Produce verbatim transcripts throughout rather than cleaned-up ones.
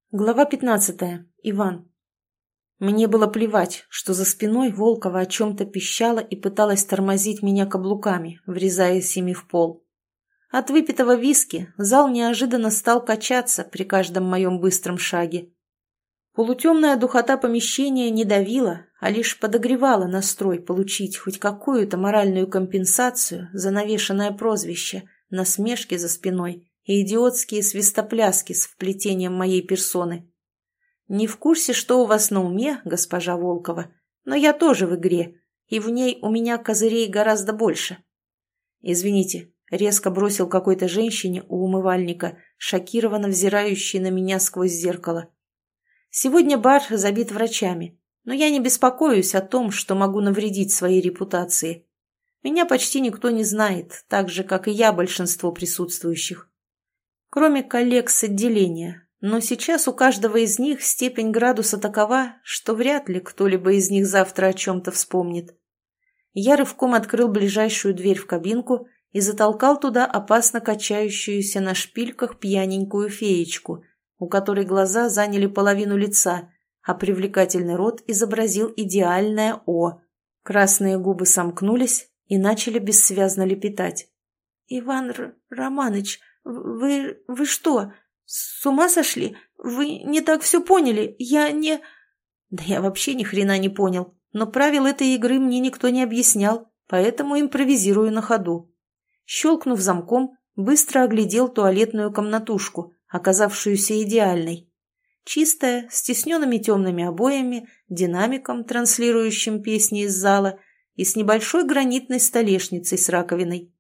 Глава пятнадцатая. Иван. Мне было плевать, что за спиной Волкова о чем-то пищала и пыталась тормозить меня каблуками, врезаясь ими в пол. От выпитого виски зал неожиданно стал качаться при каждом моем быстром шаге. Полутемная духота помещения не давила, а лишь подогревала настрой получить хоть какую-то моральную компенсацию за навешанное прозвище, насмешки за спиной и идиотские свистопляски с вплетением моей персоны. Не в курсе, что у вас на уме, госпожа Волкова, но я тоже в игре, и в ней у меня козырей гораздо больше. Извините, резко бросил какой-то женщине у умывальника, шокированно взирающей на меня сквозь зеркало. Сегодня бар забит врачами, но я не беспокоюсь о том, что могу навредить своей репутации. Меня почти никто не знает, так же, как и я большинство присутствующих. Кроме коллег с отделения, но сейчас у каждого из них степень градуса такова, что вряд ли кто-либо из них завтра о чем-то вспомнит. Я рывком открыл ближайшую дверь в кабинку и затолкал туда опасно качающуюся на шпильках пьяненькую феечку, у которой глаза заняли половину лица, а привлекательный рот изобразил идеальное «О». Красные губы сомкнулись и начали бессвязно лепетать. «Иван Р- Романыч, вы... вы что, с ума сошли? Вы не так все поняли, я не...» Да я вообще ни хрена не понял, но правил этой игры мне никто не объяснял, поэтому импровизирую на ходу. Щелкнув замком, быстро оглядел туалетную комнатушку, оказавшуюся идеальной. Чистая, с тисненными темными обоями, динамиком, транслирующим песни из зала, и с небольшой гранитной столешницей с раковиной.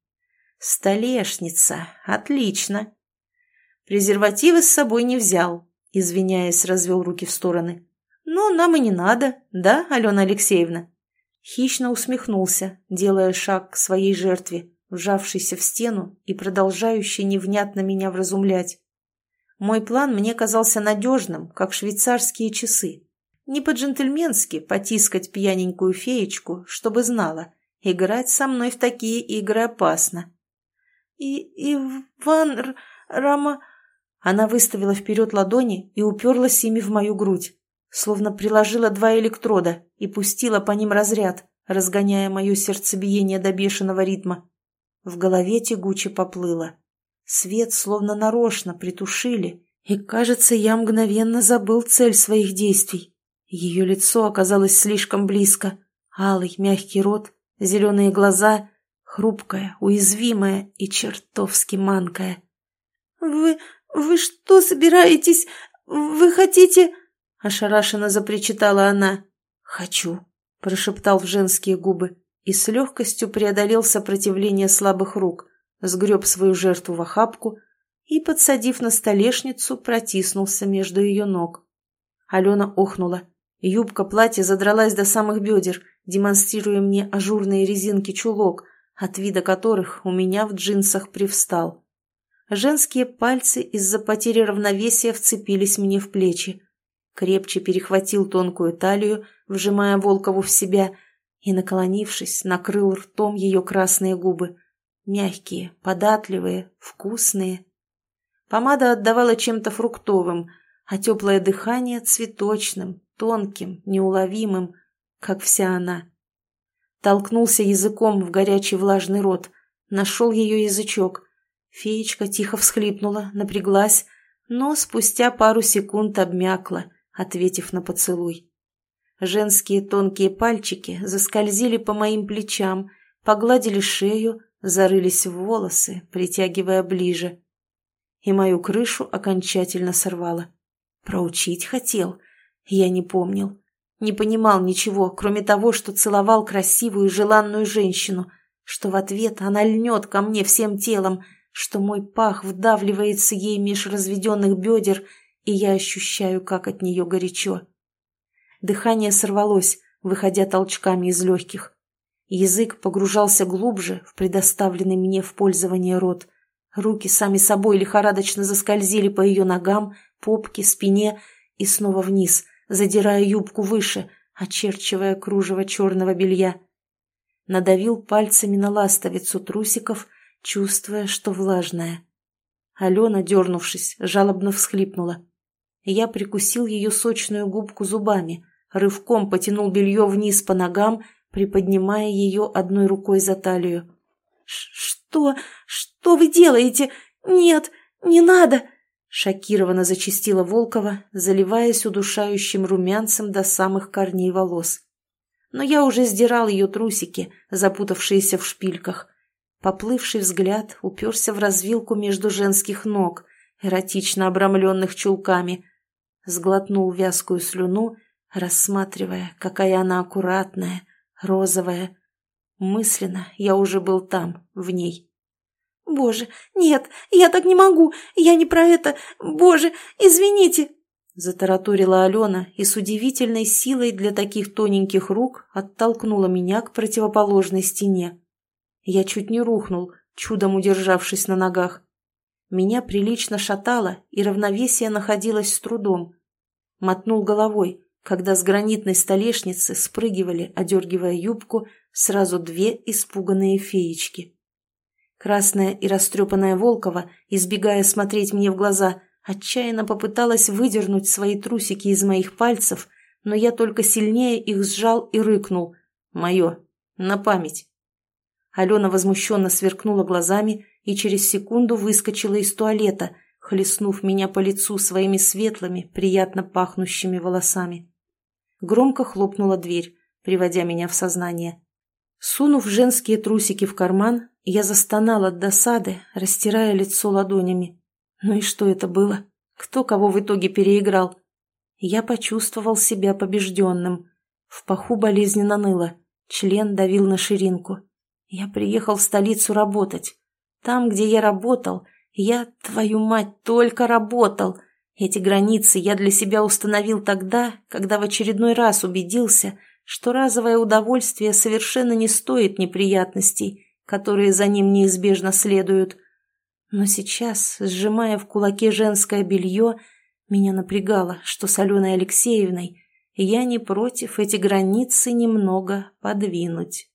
Столешница. Отлично. Презервативы с собой не взял, извиняясь, развел руки в стороны. Ну, нам и не надо, да, Алена Алексеевна? Хищно усмехнулся, делая шаг к своей жертве, вжавшейся в стену и продолжающей невнятно меня вразумлять. Мой план мне казался надежным, как швейцарские часы. Не по-джентльменски потискать пьяненькую феечку, чтобы знала, играть со мной в такие игры опасно. И Иван Р- Рама... Она выставила вперед ладони и уперлась ими в мою грудь, словно приложила два электрода и пустила по ним разряд, разгоняя мое сердцебиение до бешеного ритма. В голове тягуче поплыло. Свет словно нарочно притушили, и, кажется, я мгновенно забыл цель своих действий. Ее лицо оказалось слишком близко. Алый, мягкий рот, зеленые глаза... Хрупкая, уязвимая и чертовски манкая. «Вы... вы что собираетесь? Вы хотите...» Ошарашенно запричитала она. «Хочу», — прошептал в женские губы и с легкостью преодолел сопротивление слабых рук, сгреб свою жертву в охапку и, подсадив на столешницу, протиснулся между ее ног. Алена охнула. Юбка платья задралась до самых бедер, демонстрируя мне ажурные резинки чулок, от вида которых у меня в джинсах привстал. Женские пальцы из-за потери равновесия вцепились мне в плечи. Крепче перехватил тонкую талию, вжимая Волкову в себя, и, наклонившись, накрыл ртом ее красные губы. Мягкие, податливые, вкусные. Помада отдавала чем-то фруктовым, а теплое дыхание цветочным, тонким, неуловимым, как вся она. Толкнулся языком в горячий влажный рот, нашел ее язычок. Феечка тихо всхлипнула, напряглась, но спустя пару секунд обмякла, ответив на поцелуй. Женские тонкие пальчики заскользили по моим плечам, погладили шею, зарылись в волосы, притягивая ближе. И мою крышу окончательно сорвало. Проучить хотел? Я не помнил. Не понимал ничего, кроме того, что целовал красивую желанную женщину, что в ответ она льнет ко мне всем телом, что мой пах вдавливается ей меж разведенных бедер, и я ощущаю, как от нее горячо. Дыхание сорвалось, выходя толчками из легких. Язык погружался глубже в предоставленный мне в пользование рот. Руки сами собой лихорадочно заскользили по ее ногам, попке, спине и снова вниз, задирая юбку выше, очерчивая кружево черного белья. Надавил пальцами на ластовицу трусиков, чувствуя, что влажная. Алена, дернувшись, жалобно всхлипнула. Я прикусил ее сочную губку зубами, рывком потянул белье вниз по ногам, приподнимая ее одной рукой за талию. «Что? Что вы делаете? Нет, не надо!» Шокированно зачастила Волкова, заливаясь удушающим румянцем до самых корней волос. Но я уже сдирал ее трусики, запутавшиеся в шпильках. Поплывший взгляд уперся в развилку между женских ног, эротично обрамленных чулками. Сглотнул вязкую слюну, рассматривая, какая она аккуратная, розовая. Мысленно я уже был там, в ней. «Боже, нет, я так не могу, я не про это, боже, извините!» Затараторила Алена и с удивительной силой для таких тоненьких рук оттолкнула меня к противоположной стене. Я чуть не рухнул, чудом удержавшись на ногах. Меня прилично шатало, и равновесие находилось с трудом. Мотнул головой, когда с гранитной столешницы спрыгивали, одергивая юбку, сразу две испуганные феечки. Красная и растрепанная Волкова, избегая смотреть мне в глаза, отчаянно попыталась выдернуть свои трусики из моих пальцев, но я только сильнее их сжал и рыкнул. «Мое! На память!» Алена возмущенно сверкнула глазами и через секунду выскочила из туалета, хлестнув меня по лицу своими светлыми, приятно пахнущими волосами. Громко хлопнула дверь, приводя меня в сознание. Сунув женские трусики в карман, я застонал от досады, растирая лицо ладонями. Ну и что это было? Кто кого в итоге переиграл? Я почувствовал себя побежденным. В паху болезненно ныло, член давил на ширинку. Я приехал в столицу работать. Там, где я работал, я, твою мать, только работал. Эти границы я для себя установил тогда, когда в очередной раз убедился, что разовое удовольствие совершенно не стоит неприятностей, которые за ним неизбежно следуют. Но сейчас, сжимая в кулаке женское белье, меня напрягало, что с Аленой Алексеевной я не против эти границы немного подвинуть.